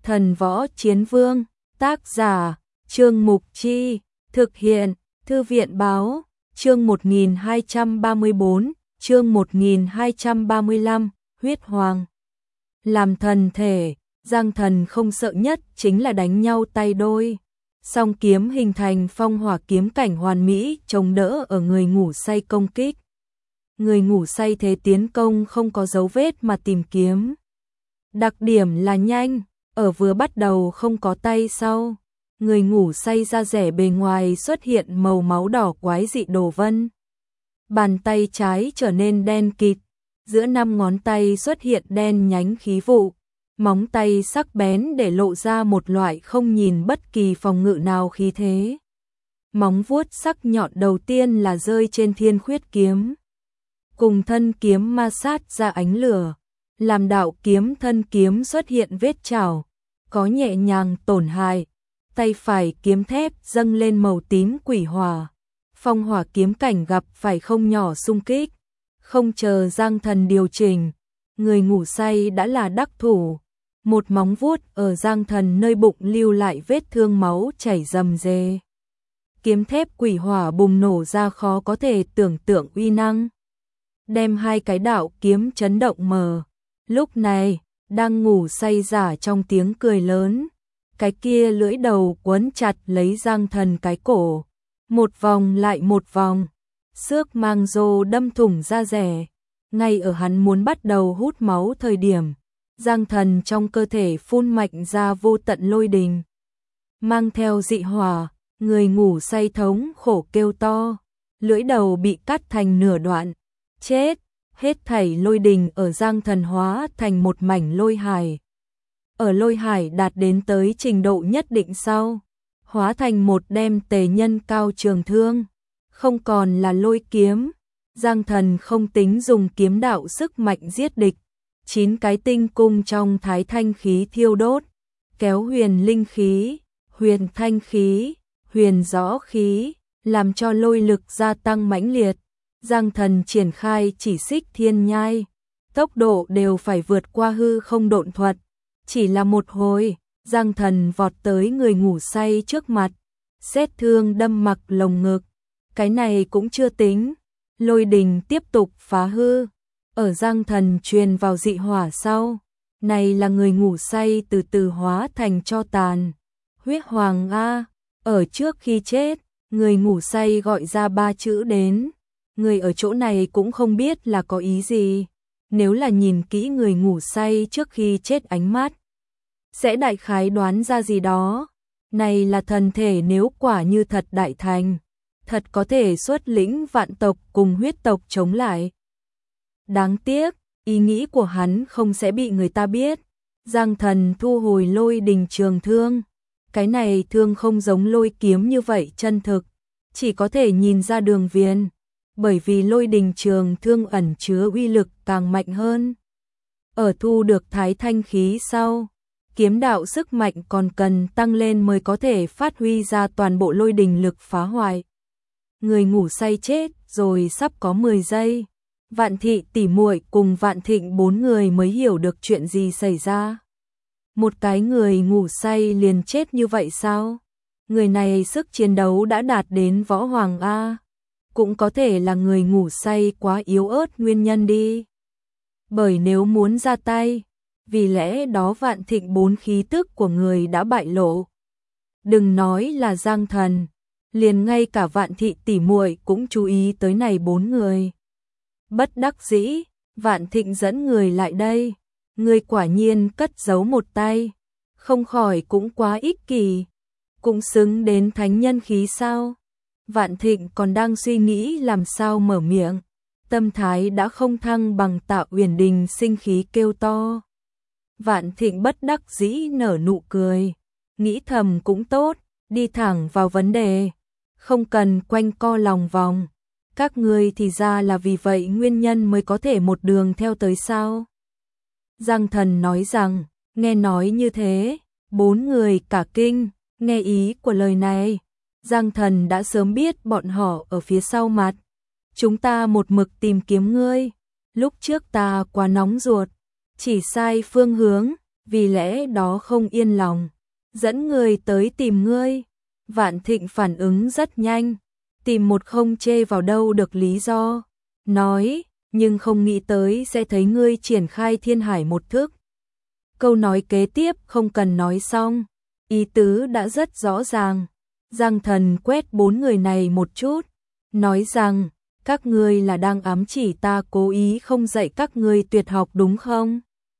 Thần Võ Chiến Vương, tác giả, Trương Mục Chi, thực hiện, Thư viện Báo, chương 1234, chương 1235, Huyết Hoàng. Làm thần thể, Giang Thần không sợ nhất chính là đánh nhau tay đôi. Song kiếm hình thành phong hỏa kiếm cảnh hoàn mỹ chống đỡ ở người ngủ say công kích. Người ngủ say thế tiến công không có dấu vết mà tìm kiếm. Đặc điểm là nhanh, ở vừa bắt đầu không có tay sau. Người ngủ say da rẻ bề ngoài xuất hiện màu máu đỏ quái dị đồ vân. Bàn tay trái trở nên đen kịt, giữa 5 ngón tay xuất hiện đen nhánh khí vụ. Móng tay sắc bén để lộ ra một loại không nhìn bất kỳ phòng ngự nào khí thế. Móng vuốt sắc nhọn đầu tiên là rơi trên thiên khuyết kiếm. Cùng thân kiếm ma sát ra ánh lửa, làm đạo kiếm thân kiếm xuất hiện vết chảo, có nhẹ nhàng tổn hại. Tay phải kiếm thép dâng lên màu tím quỷ hỏa. Phong hỏa kiếm cảnh gặp phải không nhỏ xung kích. Không chờ Giang Thần điều chỉnh, người ngủ say đã là đắc thủ. Một móng vuốt ở Giang Thần nơi bụng lưu lại vết thương máu chảy rầm rề. Kiếm thép quỷ hỏa bùng nổ ra khó có thể tưởng tượng uy năng. Đem hai cái đạo kiếm chấn động mờ. Lúc này, đang ngủ say giả trong tiếng cười lớn. Cái kia lưỡi đầu quấn chặt lấy Giang Thần cái cổ. Một vòng lại một vòng. Xước mang rô đâm thủng da rẻ. Ngay ở hắn muốn bắt đầu hút máu thời điểm, Giang Thần trong cơ thể phun mạnh ra vô tận lôi đình. Mang theo dị hỏa, người ngủ say thống khổ kêu to. Lưỡi đầu bị cắt thành nửa đoạn. Chết! Hết thảy lôi đình ở Giang Thần hóa thành một mảnh lôi hải. Ở lôi hải đạt đến tới trình độ nhất định sau, hóa thành một đem tề nhân cao trường thương. Không còn là lôi kiếm. Giang Thần không tính dùng kiếm đạo sức mạnh giết địch. 9 cái tinh cung trong thái thanh khí thiêu đốt, kéo huyền linh khí, huyền thanh khí, huyền gió khí, làm cho lôi lực gia tăng mãnh liệt. Giang Thần triển khai chỉ xích thiên nhai, tốc độ đều phải vượt qua hư không độn thuật. Chỉ là một hồi, Giang Thần vọt tới người ngủ say trước mặt, xét thương đâm mặc lồng ngực. Cái này cũng chưa tính, lôi đình tiếp tục phá hư. Ở Giang Thần truyền vào dị hỏa sau, này là người ngủ say từ từ hóa thành tro tàn. Huyết Hoàng a, ở trước khi chết, người ngủ say gọi ra 3 chữ đến. Người ở chỗ này cũng không biết là có ý gì. Nếu là nhìn kỹ người ngủ say trước khi chết ánh mắt, sẽ đại khái đoán ra gì đó. Này là thần thể nếu quả như thật đại thành, thật có thể xuất lĩnh vạn tộc cùng huyết tộc chống lại. Đáng tiếc, ý nghĩ của hắn không sẽ bị người ta biết. Giang Thần thu hồi lôi đình trường thương. Cái này thương không giống lôi kiếm như vậy chân thực, chỉ có thể nhìn ra đường viền, bởi vì lôi đình trường thương ẩn chứa uy lực càng mạnh hơn. Ở thu được thái thanh khí sau, kiếm đạo sức mạnh còn cần tăng lên mới có thể phát huy ra toàn bộ lôi đình lực phá hoại. Người ngủ say chết rồi sắp có 10 giây. Vạn Thị tỷ muội cùng Vạn Thịnh 4 người mới hiểu được chuyện gì xảy ra. Một cái người ngủ say liền chết như vậy sao? Người này sức chiến đấu đã đạt đến võ hoàng A. Cũng có thể là người ngủ say quá yếu ớt nguyên nhân đi. Bởi nếu muốn ra tay, vì lẽ đó Vạn Thịnh 4 khí tức của người đã bại lộ. Đừng nói là Giang Thần, liền ngay cả Vạn Thị tỷ muội cũng chú ý tới này 4 người. Bất đắc dĩ, Vạn Thịnh dẫn người lại đây. Người quả nhiên cất giấu một tay, không khỏi cũng quá ích kỷ, cũng xứng đến thánh nhân khí sao? Vạn Thịnh còn đang suy nghĩ làm sao mở miệng, tâm thái đã không thăng bằng Tạ Uyển Đình sinh khí kêu to. Vạn Thịnh bất đắc dĩ nở nụ cười, nghĩ thầm cũng tốt, đi thẳng vào vấn đề, không cần quanh co lòng vòng. Các ngươi thì ra là vì vậy nguyên nhân mới có thể một đường theo tới sao? Giang Thần nói rằng, nghe nói như thế, 4 người cả kinh, nghe ý của lời này. Giang Thần đã sớm biết bọn họ ở phía sau mặt. Chúng ta một mực tìm kiếm ngươi, lúc trước ta quá nóng ruột, chỉ sai phương hướng, vì lẽ đó không yên lòng, dẫn người tới tìm ngươi. Vạn Thịnh phản ứng rất nhanh, tìm một không chê vào đâu được lý do, nói, nhưng không nghĩ tới sẽ thấy ngươi triển khai thiên hải một thức. Câu nói kế tiếp không cần nói xong, ý tứ đã rất rõ ràng. Giang Thần quét 4 người này một chút, nói rằng, các ngươi là đang ám chỉ ta cố ý không dạy các ngươi tuyệt học đúng không?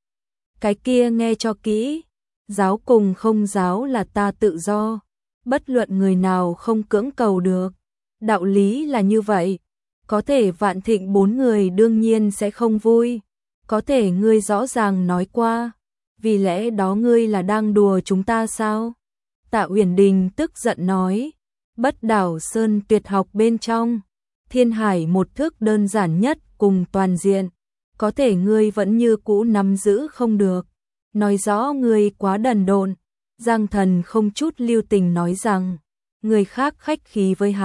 Cái kia nghe cho kỹ, giáo cùng không giáo là ta tự do, bất luận người nào không cưỡng cầu được. Đạo lý là như vậy, có thể Vạn Thịnh 4 người đương nhiên sẽ không vui, có thể ngươi rõ ràng nói qua, vì lẽ đó ngươi là đang đùa chúng ta sao? Tạ Uyển Đình tức giận nói, Bất Đảo Sơn tuyệt học bên trong, thiên hải một thức đơn giản nhất cùng toàn diện, có thể ngươi vẫn như cũ nắm giữ không được, nói rõ ngươi quá đần độn. Giang Thần không chút lưu tình nói rằng, người khác khách khí với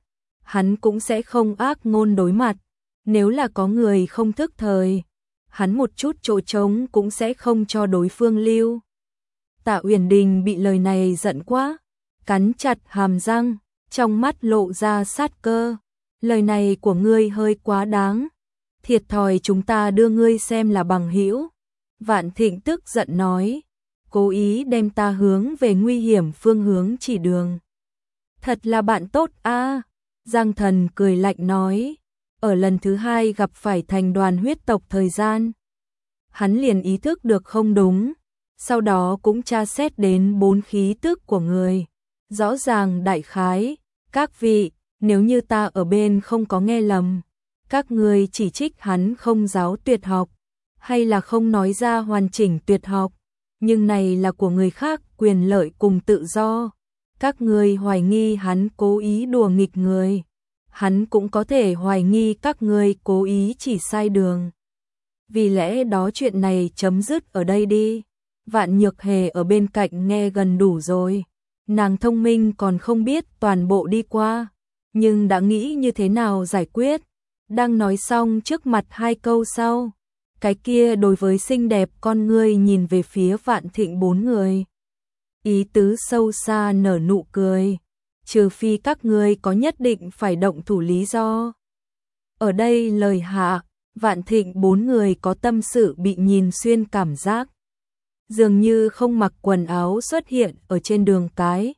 hắn cũng sẽ không ác ngôn đối mặt, nếu là có người không thức thời, hắn một chút chỗ trống cũng sẽ không cho đối phương lưu. Tạ Uyển Đình bị lời này giận quá, cắn chặt hàm răng, trong mắt lộ ra sát cơ. Lời này của ngươi hơi quá đáng, thiệt thòi chúng ta đưa ngươi xem là bằng hữu. Vạn Thịnh tức giận nói, cố ý đem ta hướng về nguy hiểm phương hướng chỉ đường. Thật là bạn tốt a. Giang Thần cười lạnh nói, ở lần thứ 2 gặp phải thành đoàn huyết tộc thời gian, hắn liền ý thức được không đúng, sau đó cũng tra xét đến 4 khí tức của người. Rõ ràng đại khái, các vị, nếu như ta ở bên không có nghe lầm, các người chỉ trích hắn không giáo tuyệt học, hay là không nói ra hoàn chỉnh tuyệt học, nhưng này là của người khác quyền lợi cùng tự do. Các người hoài nghi hắn cố ý đùa nghịch người, hắn cũng có thể hoài nghi các người cố ý chỉ sai đường. Vì lẽ đó chuyện này chấm dứt ở đây đi. Vạn Nhược Hề ở bên cạnh nghe gần đủ rồi, nàng thông minh còn không biết toàn bộ đi qua, nhưng đã nghĩ như thế nào giải quyết. Đang nói xong trước mặt 2 câu sau, cái kia đối với xinh đẹp con ngươi nhìn về phía Vạn Thịnh 4 người. Ý tứ sâu xa nở nụ cười, trừ phi các ngươi có nhất định phải động thủ lý do. Ở đây lời hạ, Vạn Thịnh 4 người có tâm sự bị nhìn xuyên cảm giác, dường như không mặc quần áo xuất hiện ở trên đường cái.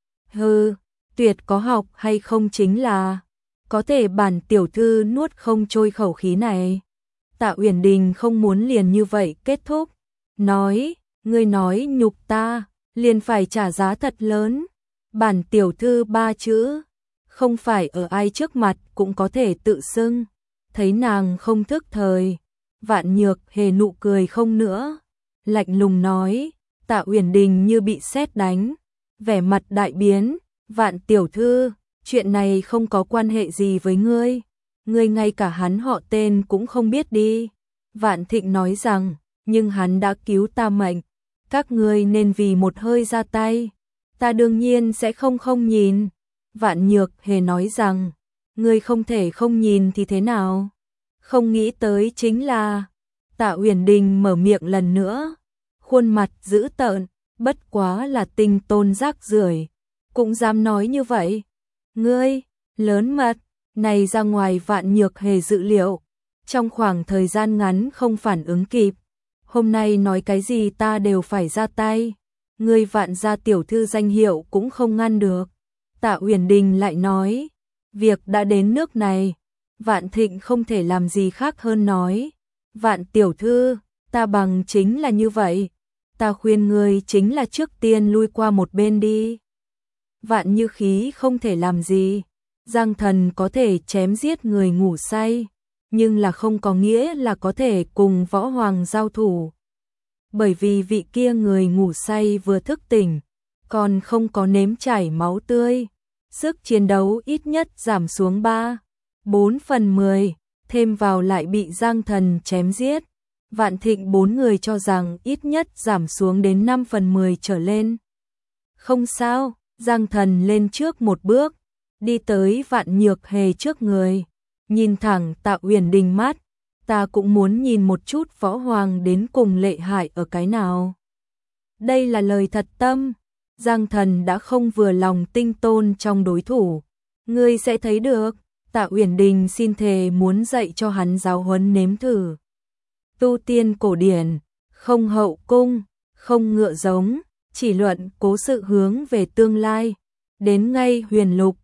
Hừ, tuyệt có học hay không chính là, có thể bản tiểu thư nuốt không trôi khẩu khí này. Tạ Uyển Đình không muốn liền như vậy kết thúc, nói, ngươi nói nhục ta, liền phải trả giá thật lớn. Bản tiểu thư 3 chữ, không phải ở ai trước mặt cũng có thể tự xưng. Thấy nàng không thức thời, Vạn Nhược Hề nụ cười không nữa, lạnh lùng nói. Tạ Uyển Đình như bị sét đánh, vẻ mặt đại biến. Vạn tiểu thư, chuyện này không có quan hệ gì với ngươi, ngươi ngay cả hắn họ tên cũng không biết đi. Vạn Thịnh nói rằng, nhưng hắn đã cứu ta mệnh, các ngươi nên vì một hơi ra tay, ta đương nhiên sẽ không nhìn. Vạn Nhược Hề nói rằng, ngươi không thể không nhìn thì thế nào? Không nghĩ tới chính là, Tạ Uyển Đình mở miệng lần nữa, khuôn mặt dữ tợn, bất quá là tinh tôn rác rưởi, cũng dám nói như vậy. Ngươi, lớn mật, này ra ngoài Vạn Nhược Hề dự liệu, trong khoảng thời gian ngắn không phản ứng kịp. Hôm nay nói cái gì ta đều phải ra tay, ngươi Vạn gia tiểu thư danh hiệu cũng không ngăn được. Tạ Uyển Đình lại nói, việc đã đến nước này, Vạn Thịnh không thể làm gì khác hơn nói, Vạn tiểu thư, ta bằng chính là như vậy, ta khuyên ngươi chính là trước tiên lui qua một bên đi. Vạn Như Khí không thể làm gì, Giang Thần có thể chém giết người ngủ say, nhưng là không có nghĩa là có thể cùng Võ Hoàng giao thủ. Bởi vì vị kia người ngủ say vừa thức tỉnh, còn không có nếm trải máu tươi, sức chiến đấu ít nhất giảm xuống 3/4, thêm vào lại bị Giang Thần chém giết. Vạn Thịnh 4 người cho rằng ít nhất giảm xuống đến 5/10 trở lên. Không sao, Giang Thần lên trước một bước, đi tới Vạn Nhược Hề trước người, nhìn thẳng Tạ Uyển Đình mắt, ta cũng muốn nhìn một chút Võ Hoàng đến cùng lợi hại ở cái nào. Đây là lời thật tâm. Giang Thần đã không vừa lòng Tinh Tôn trong đối thủ. Ngươi sẽ thấy được. Tạ Uyển Đình xin thề muốn dạy cho hắn giáo huấn nếm thử. Tu tiên cổ điển, không hậu cung, không ngựa giống, chỉ luận cố sự hướng về tương lai. Đến ngay huyền lục,